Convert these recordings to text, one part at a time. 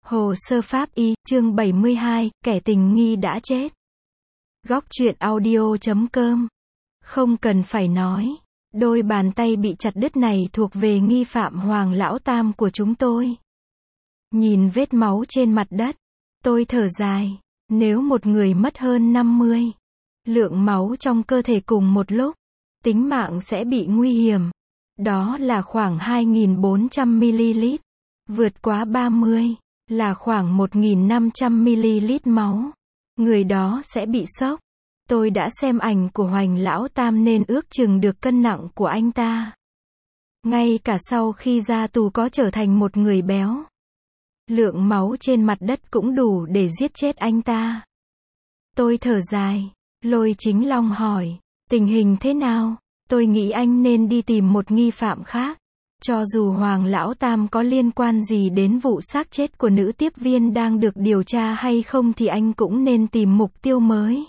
Hồ sơ pháp y, chương 72, kẻ tình nghi đã chết. Góc truyện audio.com. Không cần phải nói, đôi bàn tay bị chặt đứt này thuộc về nghi phạm Hoàng Lão Tam của chúng tôi. Nhìn vết máu trên mặt đất, tôi thở dài, nếu một người mất hơn 50 lượng máu trong cơ thể cùng một lúc, tính mạng sẽ bị nguy hiểm. Đó là khoảng 2.400ml, vượt quá 30 là khoảng 1.500ml máu. Người đó sẽ bị sốc. Tôi đã xem ảnh của Hoành Lão Tam nên ước chừng được cân nặng của anh ta. Ngay cả sau khi ra tù có trở thành một người béo, lượng máu trên mặt đất cũng đủ để giết chết anh ta. Tôi thở dài. Lôi Chính Long hỏi, tình hình thế nào? Tôi nghĩ anh nên đi tìm một nghi phạm khác. Cho dù Hoàng Lão Tam có liên quan gì đến vụ xác chết của nữ tiếp viên đang được điều tra hay không thì anh cũng nên tìm mục tiêu mới.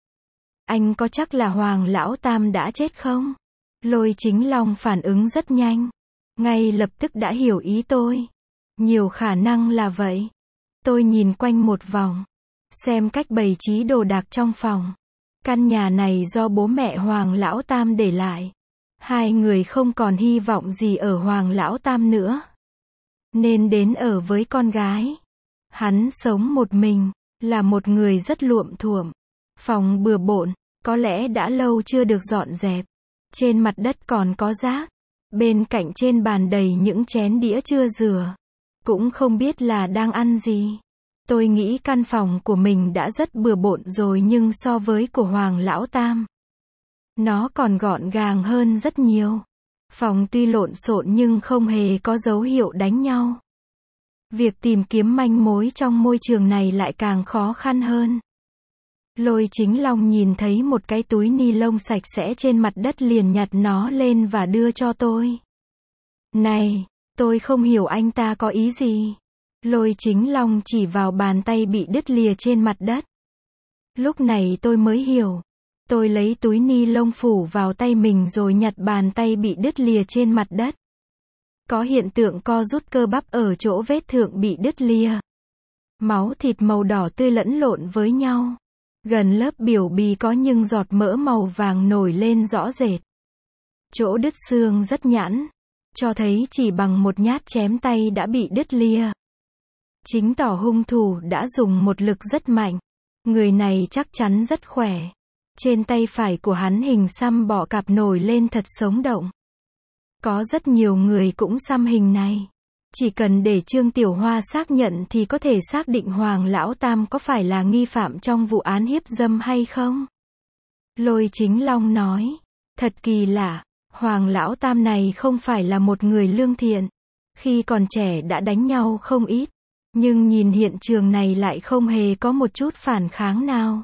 Anh có chắc là Hoàng Lão Tam đã chết không? Lôi Chính Long phản ứng rất nhanh. Ngay lập tức đã hiểu ý tôi. Nhiều khả năng là vậy. Tôi nhìn quanh một vòng, xem cách bày trí đồ đạc trong phòng. Căn nhà này do bố mẹ Hoàng Lão Tam để lại. Hai người không còn hy vọng gì ở Hoàng Lão Tam nữa, nên đến ở với con gái. Hắn sống một mình, là một người rất luộm thuộm. Phòng bừa bộn, có lẽ đã lâu chưa được dọn dẹp. Trên mặt đất còn có rác. Bên cạnh trên bàn đầy những chén đĩa chưa rửa. Cũng không biết là đang ăn gì. Tôi nghĩ căn phòng của mình đã rất bừa bộn rồi nhưng so với của Hoàng Lão Tam, nó còn gọn gàng hơn rất nhiều. Phòng tuy lộn xộn nhưng không hề có dấu hiệu đánh nhau. Việc tìm kiếm manh mối trong môi trường này lại càng khó khăn hơn. Lôi Chính Long nhìn thấy một cái túi ni lông sạch sẽ trên mặt đất liền nhặt nó lên và đưa cho tôi. Này, tôi không hiểu anh ta có ý gì. Lôi Chính Long chỉ vào bàn tay bị đứt lìa trên mặt đất. Lúc này tôi mới hiểu. Tôi lấy túi ni lông phủ vào tay mình rồi nhặt bàn tay bị đứt lìa trên mặt đất. Có hiện tượng co rút cơ bắp ở chỗ vết thượng bị đứt lìa. Máu thịt màu đỏ tươi lẫn lộn với nhau. Gần lớp biểu bì có những giọt mỡ màu vàng nổi lên rõ rệt. Chỗ đứt xương rất nhẵn, cho thấy chỉ bằng một nhát chém tay đã bị đứt lìa. Chính tỏ hung thủ đã dùng một lực rất mạnh. Người này chắc chắn rất khỏe. Trên tay phải của hắn hình xăm bọ cạp nổi lên thật sống động. Có rất nhiều người cũng xăm hình này. Chỉ cần để Trương Tiểu Hoa xác nhận thì có thể xác định Hoàng Lão Tam có phải là nghi phạm trong vụ án hiếp dâm hay không? Lôi Chính Long nói. Thật kỳ lạ, Hoàng Lão Tam này không phải là một người lương thiện. Khi còn trẻ đã đánh nhau không ít. Nhưng nhìn hiện trường này lại không hề có một chút phản kháng nào.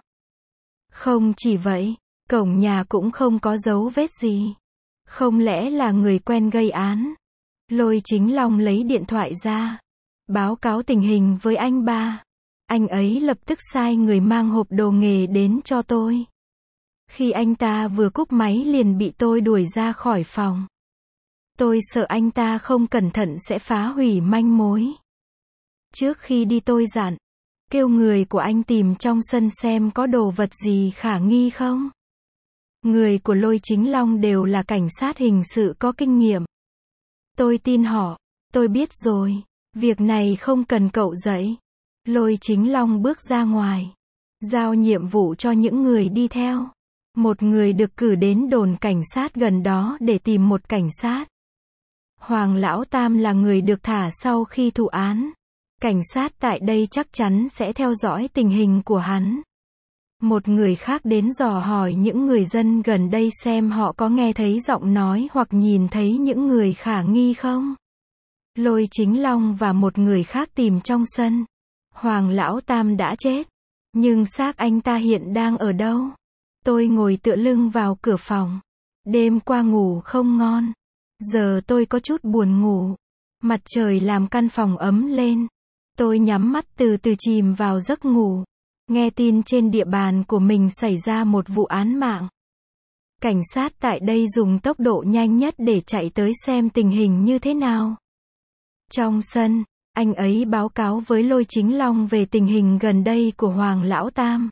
Không chỉ vậy, cổng nhà cũng không có dấu vết gì. Không lẽ là người quen gây án? Lôi Chính Long lấy điện thoại ra, báo cáo tình hình với anh ba. Anh ấy lập tức sai người mang hộp đồ nghề đến cho tôi. Khi anh ta vừa cúp máy liền bị tôi đuổi ra khỏi phòng. Tôi sợ anh ta không cẩn thận sẽ phá hủy manh mối. Trước khi đi tôi dặn, kêu người của anh tìm trong sân xem có đồ vật gì khả nghi không. Người của Lôi Chính Long đều là cảnh sát hình sự có kinh nghiệm. Tôi tin họ. Tôi biết rồi, việc này không cần cậu dạy. Lôi Chính Long bước ra ngoài, giao nhiệm vụ cho những người đi theo. Một người được cử đến đồn cảnh sát gần đó để tìm một cảnh sát. Hoàng Lão Tam là người được thả sau khi thụ án. Cảnh sát tại đây chắc chắn sẽ theo dõi tình hình của hắn. Một người khác đến dò hỏi những người dân gần đây xem họ có nghe thấy giọng nói hoặc nhìn thấy những người khả nghi không. Lôi Chính Long và một người khác tìm trong sân. Hoàng Lão Tam đã chết. Nhưng xác anh ta hiện đang ở đâu? Tôi ngồi tựa lưng vào cửa phòng. Đêm qua ngủ không ngon. Giờ tôi có chút buồn ngủ. Mặt trời làm căn phòng ấm lên. Tôi nhắm mắt từ từ chìm vào giấc ngủ. Nghe tin trên địa bàn của mình xảy ra một vụ án mạng. Cảnh sát tại đây dùng tốc độ nhanh nhất để chạy tới xem tình hình như thế nào. Trong sân, Anh ấy báo cáo với Lôi Chính Long về tình hình gần đây của Hoàng Lão Tam.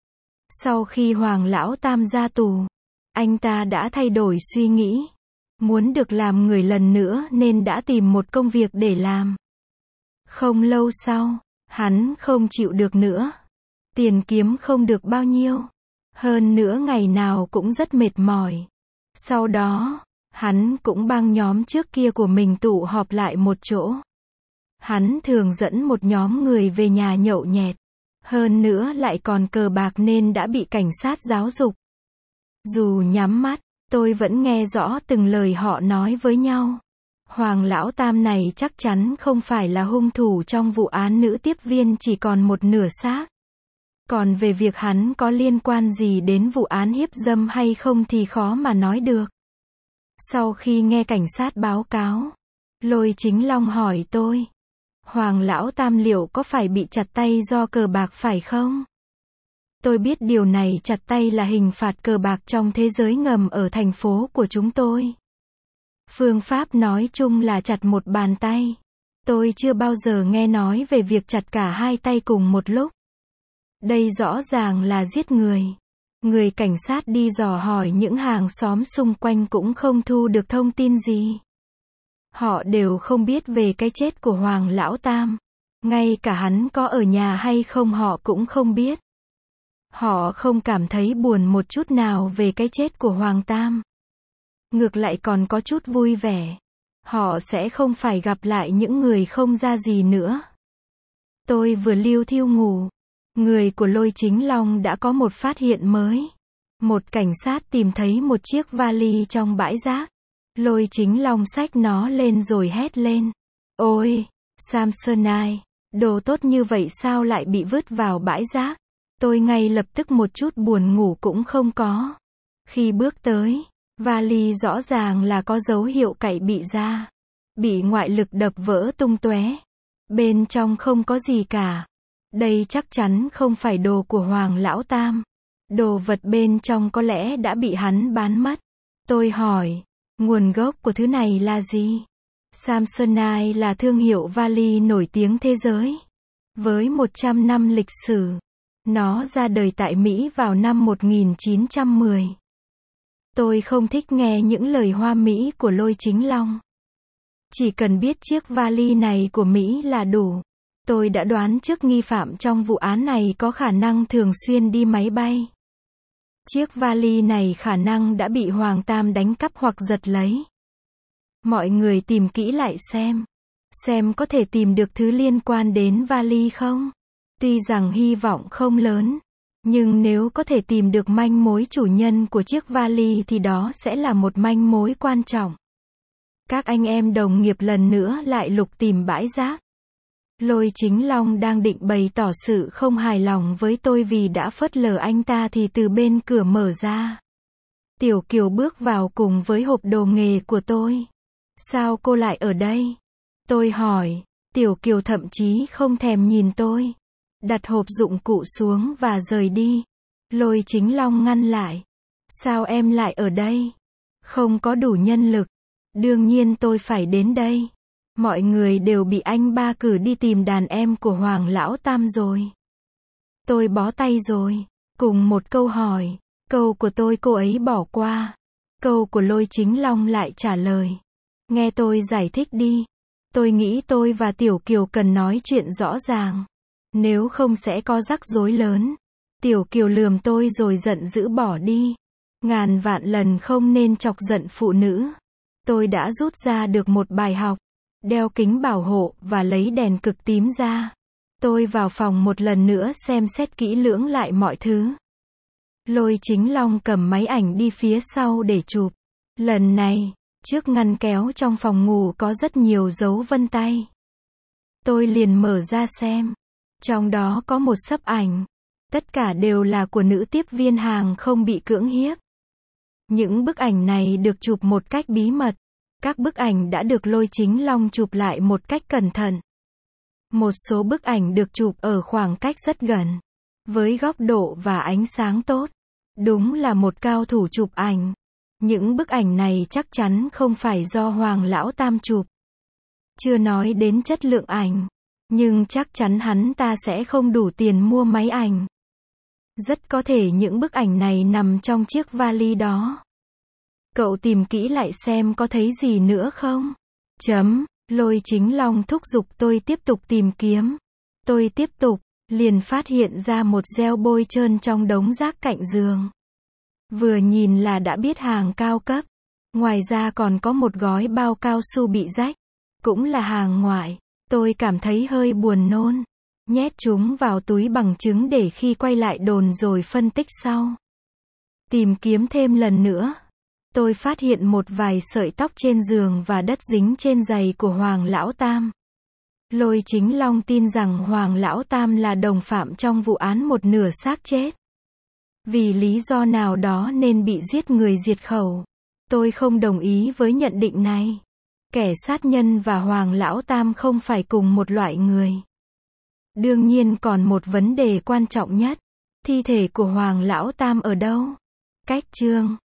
Sau khi Hoàng Lão Tam ra tù, anh ta đã thay đổi suy nghĩ. Muốn được làm người lần nữa nên đã tìm một công việc để làm. Không lâu sau, hắn không chịu được nữa. Tiền kiếm không được bao nhiêu. Hơn nữa ngày nào cũng rất mệt mỏi. Sau đó, hắn cũng bang nhóm trước kia của mình tụ họp lại một chỗ. Hắn thường dẫn một nhóm người về nhà nhậu nhẹt. Hơn nữa lại còn cờ bạc nên đã bị cảnh sát giáo dục. Dù nhắm mắt, tôi vẫn nghe rõ từng lời họ nói với nhau. Hoàng Lão Tam này chắc chắn không phải là hung thủ trong vụ án nữ tiếp viên chỉ còn một nửa xác. Còn về việc hắn có liên quan gì đến vụ án hiếp dâm hay không thì khó mà nói được. Sau khi nghe cảnh sát báo cáo, Lôi Chính Long hỏi tôi, Hoàng Lão Tam liệu có phải bị chặt tay do cờ bạc phải không? Tôi biết điều này, chặt tay là hình phạt cờ bạc trong thế giới ngầm ở thành phố của chúng tôi. Phương pháp nói chung là chặt một bàn tay. Tôi chưa bao giờ nghe nói về việc chặt cả hai tay cùng một lúc. Đây rõ ràng là giết người. Người cảnh sát đi dò hỏi những hàng xóm xung quanh cũng không thu được thông tin gì. Họ đều không biết về cái chết của Hoàng Lão Tam. Ngay cả hắn có ở nhà hay không họ cũng không biết. Họ không cảm thấy buồn một chút nào về cái chết của Hoàng Tam. Ngược lại còn có chút vui vẻ. Họ sẽ không phải gặp lại những người không ra gì nữa. Tôi vừa liu thiu ngủ. Người của Lôi Chính Long đã có một phát hiện mới. Một cảnh sát tìm thấy một chiếc vali trong bãi rác. Lôi Chính Long xách nó lên rồi hét lên. Ôi, Samsonite, đồ tốt như vậy sao lại bị vứt vào bãi rác? Tôi ngay lập tức một chút buồn ngủ cũng không có. Khi bước tới, vali rõ ràng là có dấu hiệu cậy bị ra. Bị ngoại lực đập vỡ tung tóe. Bên trong không có gì cả. Đây chắc chắn không phải đồ của Hoàng Lão Tam. Đồ vật bên trong có lẽ đã bị hắn bán mất. Tôi hỏi, nguồn gốc của thứ này là gì? Samsonite là thương hiệu vali nổi tiếng thế giới. Với 100 năm lịch sử. Nó ra đời tại Mỹ vào năm 1910. Tôi không thích nghe những lời hoa mỹ của Lôi Chính Long. Chỉ cần biết chiếc vali này của Mỹ là đủ. Tôi đã đoán trước nghi phạm trong vụ án này có khả năng thường xuyên đi máy bay. Chiếc vali này khả năng đã bị Hoàng Tam đánh cắp hoặc giật lấy. Mọi người tìm kỹ lại xem có thể tìm được thứ liên quan đến vali không? Tuy rằng hy vọng không lớn, nhưng nếu có thể tìm được manh mối chủ nhân của chiếc vali thì đó sẽ là một manh mối quan trọng. Các anh em đồng nghiệp lần nữa lại lục tìm bãi rác. Lôi Chính Long đang định bày tỏ sự không hài lòng với tôi vì đã phớt lờ anh ta thì từ bên cửa mở ra. Tiểu Kiều bước vào cùng với hộp đồ nghề của tôi. Sao cô lại ở đây? Tôi hỏi. Tiểu Kiều thậm chí không thèm nhìn tôi. Đặt hộp dụng cụ xuống và rời đi. Lôi Chính Long ngăn lại. Sao em lại ở đây? Không có đủ nhân lực. Đương nhiên tôi phải đến đây. Mọi người đều bị anh ba cử đi tìm đàn em của Hoàng Lão Tam rồi. Tôi bó tay rồi. Cùng một câu hỏi. Câu của tôi cô ấy bỏ qua. Câu của Lôi Chính Long lại trả lời. Nghe tôi giải thích đi. Tôi nghĩ tôi và Tiểu Kiều cần nói chuyện rõ ràng. Nếu không sẽ có rắc rối lớn. Tiểu Kiều lườm tôi rồi giận dữ bỏ đi. Ngàn vạn lần không nên chọc giận phụ nữ. Tôi đã rút ra được một bài học. Đeo kính bảo hộ và lấy đèn cực tím ra. Tôi vào phòng một lần nữa xem xét kỹ lưỡng lại mọi thứ. Lôi Chính Long cầm máy ảnh đi phía sau để chụp. Lần này, trước ngăn kéo trong phòng ngủ có rất nhiều dấu vân tay. Tôi liền mở ra xem. Trong đó có một xấp ảnh. Tất cả đều là của nữ tiếp viên hàng không bị cưỡng hiếp. Những bức ảnh này được chụp một cách bí mật. Các bức ảnh đã được Lôi Chính Long chụp lại một cách cẩn thận. Một số bức ảnh được chụp ở khoảng cách rất gần. Với góc độ và ánh sáng tốt. Đúng là một cao thủ chụp ảnh. Những bức ảnh này chắc chắn không phải do Hoàng Lão Tam chụp. Chưa nói đến chất lượng ảnh. Nhưng chắc chắn hắn ta sẽ không đủ tiền mua máy ảnh. Rất có thể những bức ảnh này nằm trong chiếc vali đó. Cậu tìm kỹ lại xem có thấy gì nữa không? Lôi Chính Long thúc giục tôi tiếp tục tìm kiếm. Tôi tiếp tục, liền phát hiện ra một gel bôi trơn trong đống rác cạnh giường. Vừa nhìn là đã biết hàng cao cấp. Ngoài ra còn có một gói bao cao su bị rách. Cũng là hàng ngoại. Tôi cảm thấy hơi buồn nôn. Nhét chúng vào túi bằng chứng để khi quay lại đồn rồi phân tích sau. Tìm kiếm thêm lần nữa. Tôi phát hiện một vài sợi tóc trên giường và đất dính trên giày của Hoàng Lão Tam. Lôi Chính Long tin rằng Hoàng Lão Tam là đồng phạm trong vụ án một nửa xác chết. Vì lý do nào đó nên bị giết người diệt khẩu. Tôi không đồng ý với nhận định này. Kẻ sát nhân và Hoàng Lão Tam không phải cùng một loại người. Đương nhiên còn một vấn đề quan trọng nhất. Thi thể của Hoàng Lão Tam ở đâu? Cách chương